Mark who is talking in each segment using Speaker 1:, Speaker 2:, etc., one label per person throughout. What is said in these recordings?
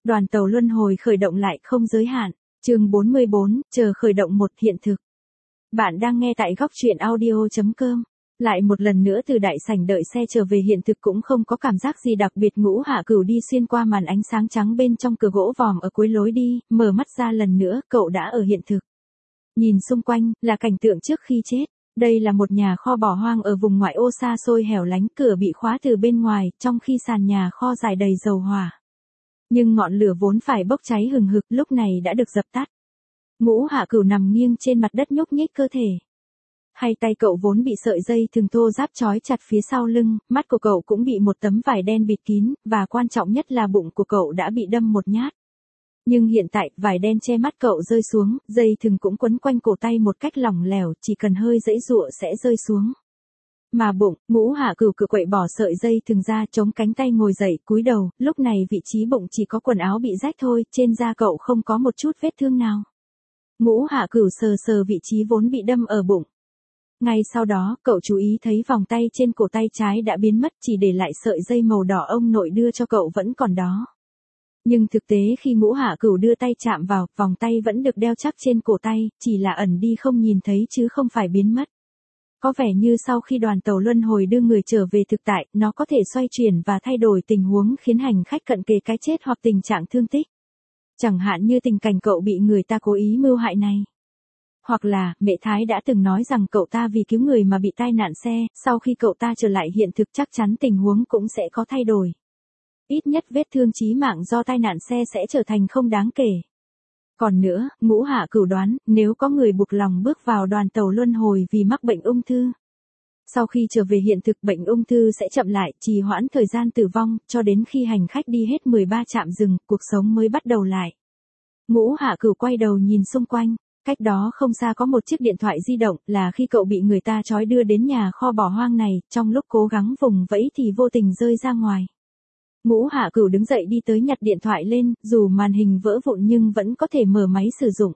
Speaker 1: Đoàn tàu luân hồi khởi động lại không giới hạn. Chương 44, chờ khởi động một hiện thực. Bạn đang nghe tại góc truyện audio.com. Lại một lần nữa từ đại sảnh đợi xe trở về hiện thực cũng không có cảm giác gì đặc biệt. Ngũ Hạ Cửu đi xuyên qua màn ánh sáng trắng bên trong cửa gỗ vòm ở cuối lối đi, mở mắt ra lần nữa, cậu đã ở hiện thực. Nhìn xung quanh, là cảnh tượng trước khi chết. Đây là một nhà kho bỏ hoang ở vùng ngoại ô xa xôi hẻo lánh, cửa bị khóa từ bên ngoài, trong khi sàn nhà kho rải đầy dầu hỏa. Nhưng ngọn lửa vốn phải bốc cháy hừng hực lúc này đã được dập tắt. Ngũ Hạ Cửu nằm nghiêng trên mặt đất nhúc nhích cơ thể. Hai tay cậu vốn bị sợi dây thừng thô ráp trói chặt phía sau lưng, mắt của cậu cũng bị một tấm vải đen bịt kín, và quan trọng nhất là bụng của cậu đã bị đâm một nhát. Nhưng hiện tại, vải đen che mắt cậu rơi xuống, dây thừng cũng quấn quanh cổ tay một cách lỏng lẻo, chỉ cần hơi giãy giụa sẽ rơi xuống. Mà bụng, Ngũ Hạ Cửu cự quậy bỏ sợi dây thừng ra, chống cánh tay ngồi dậy, cúi đầu, lúc này vị trí bụng chỉ có quần áo bị rách thôi, trên da cậu không có một chút vết thương nào. Ngũ Hạ Cửu sờ sờ vị trí vốn bị đâm ở bụng. Ngay sau đó, cậu chú ý thấy vòng tay trên cổ tay trái đã biến mất, chỉ để lại sợi dây màu đỏ ông nội đưa cho cậu vẫn còn đó. Nhưng thực tế khi Ngũ Hạ Cửu đưa tay chạm vào, vòng tay vẫn được đeo chắc trên cổ tay, chỉ là ẩn đi không nhìn thấy chứ không phải biến mất. Có vẻ như sau khi đoàn tàu luân hồi đưa người trở về thực tại, nó có thể xoay chuyển và thay đổi tình huống khiến hành khách cận kề cái chết hoặc tình trạng thương tích. Chẳng hạn như tình cảnh cậu bị người ta cố ý mưu hại này. Hoặc là, mẹ Thái đã từng nói rằng cậu ta vì cứu người mà bị tai nạn xe, sau khi cậu ta trở lại hiện thực chắc chắn tình huống cũng sẽ có thay đổi. Ít nhất vết thương chí mạng do tai nạn xe sẽ trở thành không đáng kể. Còn nữa, Ngũ Hạ Cửu đoán, nếu có người buộc lòng bước vào đoàn tàu luân hồi vì mắc bệnh ung thư. Sau khi trở về hiện thực, bệnh ung thư sẽ chậm lại, trì hoãn thời gian tử vong, cho đến khi hành khách đi hết 13 trạm dừng, cuộc sống mới bắt đầu lại. Ngũ Hạ Cửu quay đầu nhìn xung quanh, cách đó không xa có một chiếc điện thoại di động, là khi cậu bị người ta trói đưa đến nhà kho bỏ hoang này, trong lúc cố gắng vùng vẫy thì vô tình rơi ra ngoài. Ngũ Hạ Cửu đứng dậy đi tới nhặt điện thoại lên, dù màn hình vỡ vụn nhưng vẫn có thể mở máy sử dụng.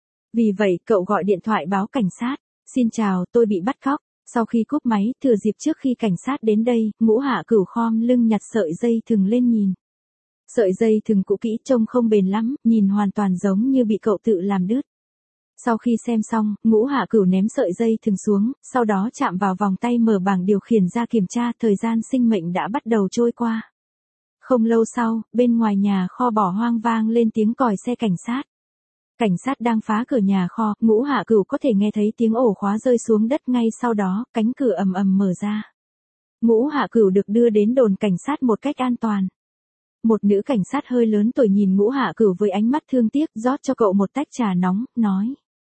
Speaker 1: Vì vậy, cậu gọi điện thoại báo cảnh sát. Xin chào, tôi bị bắt cóc. Sau khi cúp máy, thừa dịp trước khi cảnh sát đến đây, Ngũ Hạ Cửu khom lưng nhặt sợi dây thừng lên nhìn. Sợi dây thừng cũ kỹ trông không bền lắm, nhìn hoàn toàn giống như bị cậu tự làm đứt. Sau khi xem xong, Ngũ Hạ Cửu ném sợi dây thừng xuống, sau đó chạm vào vòng tay mở bảng điều khiển ra kiểm tra, thời gian sinh mệnh đã bắt đầu trôi qua. Không lâu sau, bên ngoài nhà kho bỏ hoang vang lên tiếng còi xe cảnh sát. Cảnh sát đang phá cửa nhà kho, Ngũ Hạ Cửu có thể nghe thấy tiếng ổ khóa rơi xuống đất, ngay sau đó, cánh cửa ầm ầm mở ra. Ngũ Hạ Cửu được đưa đến đồn cảnh sát một cách an toàn. Một nữ cảnh sát hơi lớn tuổi nhìn Ngũ Hạ Cửu với ánh mắt thương tiếc, rót cho cậu một tách trà nóng, nói.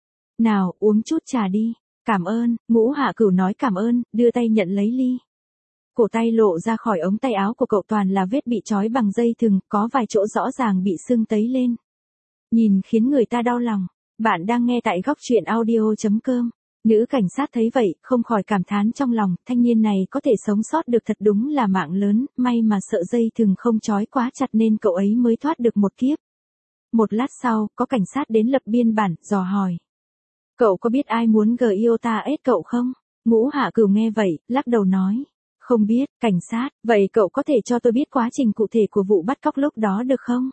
Speaker 1: Nào, uống chút trà đi. Cảm ơn, Ngũ Hạ Cửu nói cảm ơn, đưa tay nhận lấy ly. Cổ tay lộ ra khỏi ống tay áo của cậu toàn là vết bị trói bằng dây thừng, có vài chỗ rõ ràng bị sưng tấy lên. Nhìn khiến người ta đau lòng. Bạn đang nghe tại góc truyện audio.com. Nữ cảnh sát thấy vậy, không khỏi cảm thán trong lòng, thanh niên này có thể sống sót được thật đúng là mạng lớn, may mà sợi dây thừng không trói quá chặt nên cậu ấy mới thoát được một kiếp. Một lát sau, có cảnh sát đến lập biên bản, dò hỏi. Cậu có biết ai muốn Iota ết cậu không? Ngũ Hạ Cửu nghe vậy, lắc đầu nói. Không biết, cảnh sát, vậy cậu có thể cho tôi biết quá trình cụ thể của vụ bắt cóc lúc đó được không?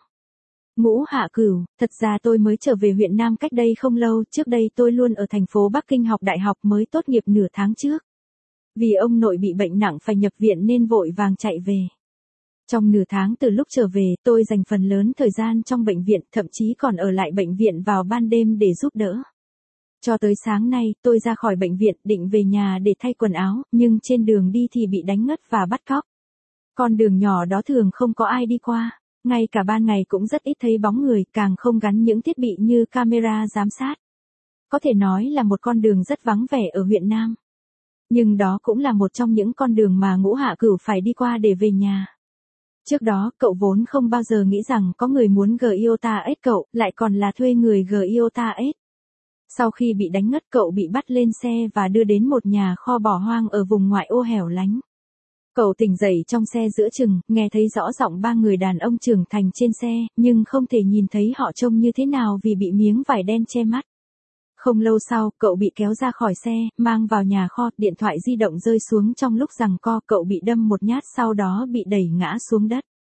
Speaker 1: Ngũ Hạ Cửu, thật ra tôi mới trở về huyện Nam cách đây không lâu, trước đây tôi luôn ở thành phố Bắc Kinh học đại học, mới tốt nghiệp nửa tháng trước. Vì ông nội bị bệnh nặng phải nhập viện nên vội vàng chạy về. Trong nửa tháng từ lúc trở về, tôi dành phần lớn thời gian trong bệnh viện, thậm chí còn ở lại bệnh viện vào ban đêm để giúp đỡ. Cho tới sáng nay, tôi ra khỏi bệnh viện, định về nhà để thay quần áo, nhưng trên đường đi thì bị đánh ngất và bắt cóc. Con đường nhỏ đó thường không có ai đi qua, ngay cả ban ngày cũng rất ít thấy bóng người, càng không gắn những thiết bị như camera giám sát. Có thể nói là một con đường rất vắng vẻ ở huyện Nam. Nhưng đó cũng là một trong những con đường mà Ngũ Hạ Cửu phải đi qua để về nhà. Trước đó, cậu vốn không bao giờ nghĩ rằng có người muốn Iota ết cậu, lại còn là thuê người Iota ết. Sau khi bị đánh ngất, cậu bị bắt lên xe và đưa đến một nhà kho bỏ hoang ở vùng ngoại ô hẻo lánh. Cậu tỉnh dậy trong xe giữa chừng, nghe thấy rõ giọng ba người đàn ông trưởng thành trên xe, nhưng không thể nhìn thấy họ trông như thế nào vì bị miếng vải đen che mắt. Không lâu sau, cậu bị kéo ra khỏi xe, mang vào nhà kho, điện thoại di động rơi xuống trong lúc giằng co, cậu bị đâm một nhát sau đó bị đẩy ngã xuống đất.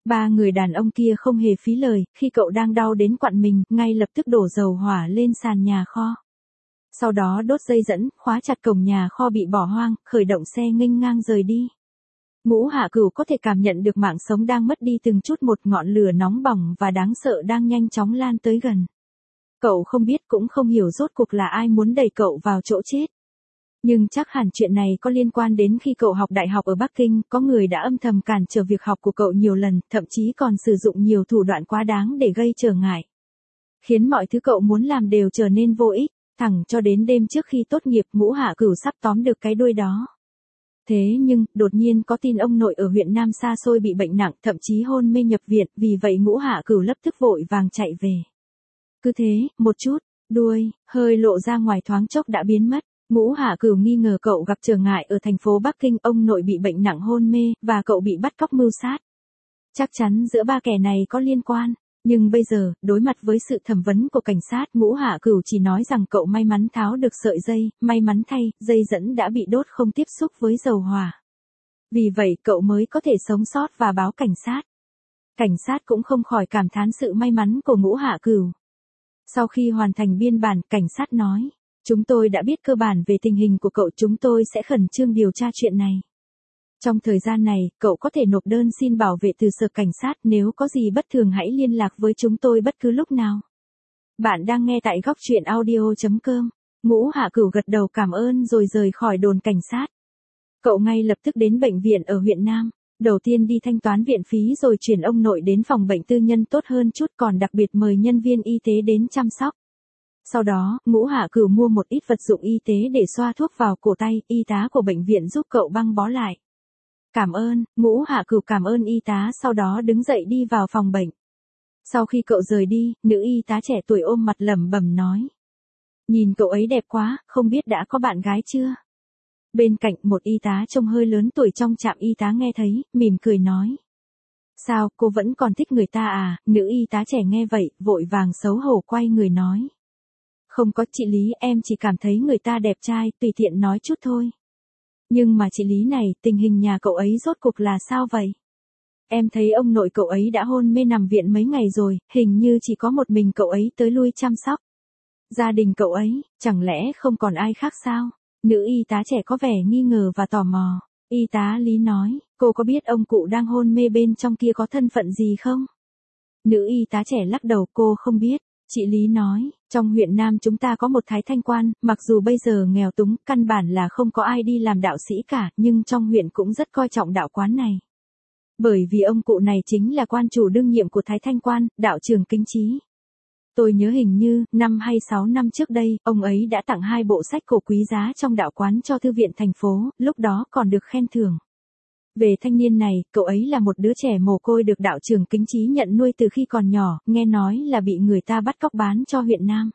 Speaker 1: Ba người đàn ông kia không hề phí lời, khi cậu đang đau đến quặn mình, ngay lập tức đổ dầu hỏa lên sàn nhà kho. Sau đó đốt dây dẫn, khóa chặt cổng nhà kho bị bỏ hoang, khởi động xe nghênh ngang rời đi. Ngũ Hạ Cửu có thể cảm nhận được mạng sống đang mất đi từng chút một, ngọn lửa nóng bỏng và đáng sợ đang nhanh chóng lan tới gần. Cậu không biết cũng không hiểu rốt cuộc là ai muốn đẩy cậu vào chỗ chết. Nhưng chắc hẳn chuyện này có liên quan đến khi cậu học đại học ở Bắc Kinh, có người đã âm thầm cản trở việc học của cậu nhiều lần, thậm chí còn sử dụng nhiều thủ đoạn quá đáng để gây trở ngại. Khiến mọi thứ cậu muốn làm đều trở nên vô ích, thẳng cho đến đêm trước khi tốt nghiệp, Ngũ Hạ Cửu sắp tóm được cái đuôi đó. Thế nhưng, đột nhiên có tin ông nội ở huyện Nam xa xôi bị bệnh nặng, thậm chí hôn mê nhập viện, vì vậy Ngũ Hạ Cửu lập tức vội vàng chạy về. Cứ thế, một chút, đuôi, hơi lộ ra ngoài thoáng chốc đã biến mất. Ngũ Hạ Cửu nghi ngờ cậu gặp trở ngại ở thành phố Bắc Kinh, ông nội bị bệnh nặng hôn mê, và cậu bị bắt cóc mưu sát. Chắc chắn giữa ba kẻ này có liên quan. Nhưng bây giờ, đối mặt với sự thẩm vấn của cảnh sát, Ngũ Hạ Cửu chỉ nói rằng cậu may mắn tháo được sợi dây, may mắn thay, dây dẫn đã bị đốt không tiếp xúc với dầu hỏa. Vì vậy cậu mới có thể sống sót và báo cảnh sát. Cảnh sát cũng không khỏi cảm thán sự may mắn của Ngũ Hạ Cửu. Sau khi hoàn thành biên bản, cảnh sát nói, chúng tôi đã biết cơ bản về tình hình của cậu, chúng tôi sẽ khẩn trương điều tra chuyện này. Trong thời gian này, cậu có thể nộp đơn xin bảo vệ từ sở cảnh sát, nếu có gì bất thường hãy liên lạc với chúng tôi bất cứ lúc nào. Bạn đang nghe tại góc truyện audio.com. Ngũ Hạ Cửu gật đầu cảm ơn rồi rời khỏi đồn cảnh sát. Cậu ngay lập tức đến bệnh viện ở huyện Nam. Đầu tiên đi thanh toán viện phí rồi chuyển ông nội đến phòng bệnh tư nhân tốt hơn chút, còn đặc biệt mời nhân viên y tế đến chăm sóc. Sau đó, Ngũ Hạ Cửu mua một ít vật dụng y tế để xoa thuốc vào cổ tay, y tá của bệnh viện giúp cậu băng bó lại. Cảm ơn, Ngũ Hạ Cửu cảm ơn y tá, sau đó đứng dậy đi vào phòng bệnh. Sau khi cậu rời đi, nữ y tá trẻ tuổi ôm mặt lẩm bẩm nói. Nhìn cậu ấy đẹp quá, không biết đã có bạn gái chưa? Bên cạnh một y tá trông hơi lớn tuổi trong trạm y tá nghe thấy, mỉm cười nói. Sao, cô vẫn còn thích người ta à? Nữ y tá trẻ nghe vậy, vội vàng xấu hổ quay người nói. Không có chị Lý, em chỉ cảm thấy người ta đẹp trai, tùy tiện nói chút thôi. Nhưng mà chị Lý này, tình hình nhà cậu ấy rốt cuộc là sao vậy? Em thấy ông nội cậu ấy đã hôn mê nằm viện mấy ngày rồi, hình như chỉ có một mình cậu ấy tới lui chăm sóc. Gia đình cậu ấy, chẳng lẽ không còn ai khác sao? Nữ y tá trẻ có vẻ nghi ngờ và tò mò. Y tá Lý nói, cô có biết ông cụ đang hôn mê bên trong kia có thân phận gì không? Nữ y tá trẻ lắc đầu, cô không biết. Chị Lý nói, trong huyện Nam chúng ta có một thái thanh quan, mặc dù bây giờ nghèo túng, căn bản là không có ai đi làm đạo sĩ cả, nhưng trong huyện cũng rất coi trọng đạo quán này. Bởi vì ông cụ này chính là quan chủ đương nhiệm của thái thanh quan, đạo trưởng Kính Chí. Tôi nhớ hình như, 5 hay 6 năm trước đây, ông ấy đã tặng 2 bộ sách cổ quý giá trong đạo quán cho thư viện thành phố, lúc đó còn được khen thưởng. Về thanh niên này, cậu ấy là một đứa trẻ mồ côi được đạo trưởng Kính Chí nhận nuôi từ khi còn nhỏ, nghe nói là bị người ta bắt cóc bán cho huyện Nam.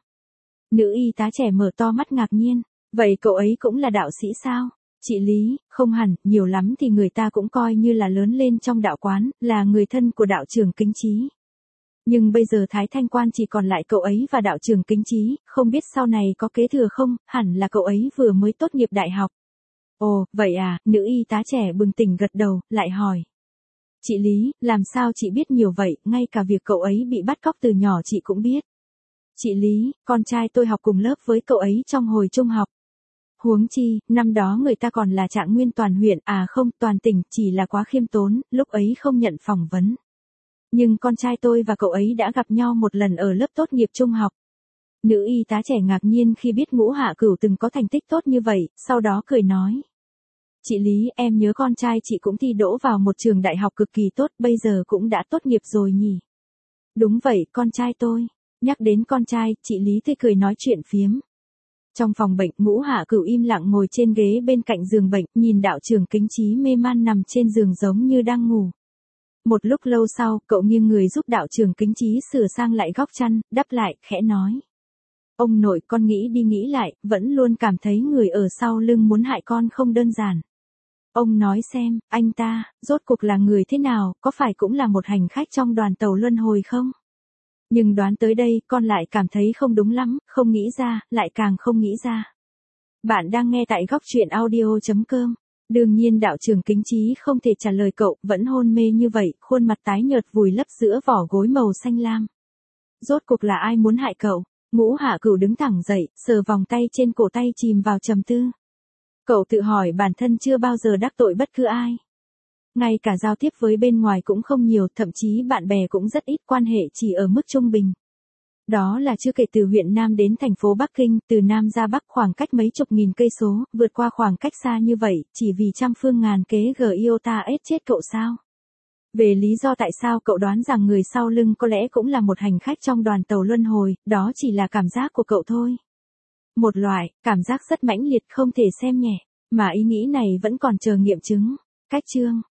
Speaker 1: Nữ y tá trẻ mở to mắt ngạc nhiên, vậy cậu ấy cũng là đạo sĩ sao? Chị Lý, không hẳn, nhiều lắm thì người ta cũng coi như là lớn lên trong đạo quán, là người thân của đạo trưởng Kính Chí. Nhưng bây giờ Thái Thanh Quan chỉ còn lại cậu ấy và đạo trưởng Kính Chí, không biết sau này có kế thừa không, hẳn là cậu ấy vừa mới tốt nghiệp đại học. Ồ, vậy à, nữ y tá trẻ bừng tỉnh gật đầu, lại hỏi. Chị Lý, làm sao chị biết nhiều vậy, ngay cả việc cậu ấy bị bắt cóc từ nhỏ chị cũng biết. Chị Lý, con trai tôi học cùng lớp với cậu ấy trong hồi trung học. Huống chi, năm đó người ta còn là trạng nguyên toàn huyện, à không, toàn tỉnh, chỉ là quá khiêm tốn, lúc ấy không nhận phỏng vấn. Nhưng con trai tôi và cậu ấy đã gặp nhau một lần ở lớp tốt nghiệp trung học. Nữ y tá trẻ ngạc nhiên khi biết Ngũ Hạ Cửu từng có thành tích tốt như vậy, sau đó cười nói. Chị Lý, em nhớ con trai chị cũng thi đỗ vào một trường đại học cực kỳ tốt, bây giờ cũng đã tốt nghiệp rồi nhỉ? Đúng vậy, con trai tôi. Nhắc đến con trai, chị Lý tươi cười nói chuyện phiếm. Trong phòng bệnh, Ngũ Hạ Cửu im lặng ngồi trên ghế bên cạnh giường bệnh, nhìn đạo trưởng Kính Chí mê man nằm trên giường giống như đang ngủ. Một lúc lâu sau, cậu nghiêng người giúp đạo trưởng Kính Chí sửa sang lại góc chăn, đắp lại, khẽ nói. Ông nội, con nghĩ đi nghĩ lại, vẫn luôn cảm thấy người ở sau lưng muốn hại con không đơn giản. Ông nói xem, anh ta, rốt cuộc là người thế nào, có phải cũng là một hành khách trong đoàn tàu luân hồi không? Nhưng đoán tới đây, con lại cảm thấy không đúng lắm, không nghĩ ra, lại càng không nghĩ ra. Bạn đang nghe tại góc truyện audio.com. Đương nhiên đạo trưởng Kính Chí không thể trả lời cậu, vẫn hôn mê như vậy, khuôn mặt tái nhợt vùi lấp giữa vỏ gối màu xanh lam. Rốt cuộc là ai muốn hại cậu? Ngũ Hạ Cửu đứng thẳng dậy, sờ vòng tay trên cổ tay chìm vào trầm tư. Cậu tự hỏi bản thân chưa bao giờ đắc tội bất cứ ai. Ngay cả giao tiếp với bên ngoài cũng không nhiều, thậm chí bạn bè cũng rất ít, quan hệ chỉ ở mức trung bình. Đó là chưa kể từ huyện Nam đến thành phố Bắc Kinh, từ Nam ra Bắc khoảng cách mấy chục nghìn cây số, vượt qua khoảng cách xa như vậy, chỉ vì trăm phương ngàn kế iota ép chết cậu sao? Về lý do tại sao cậu đoán rằng người sau lưng có lẽ cũng là một hành khách trong đoàn tàu luân hồi, đó chỉ là cảm giác của cậu thôi. Một loại, cảm giác rất mãnh liệt không thể xem nhẹ, mà ý nghĩ này vẫn còn chờ nghiệm chứng. Cách chương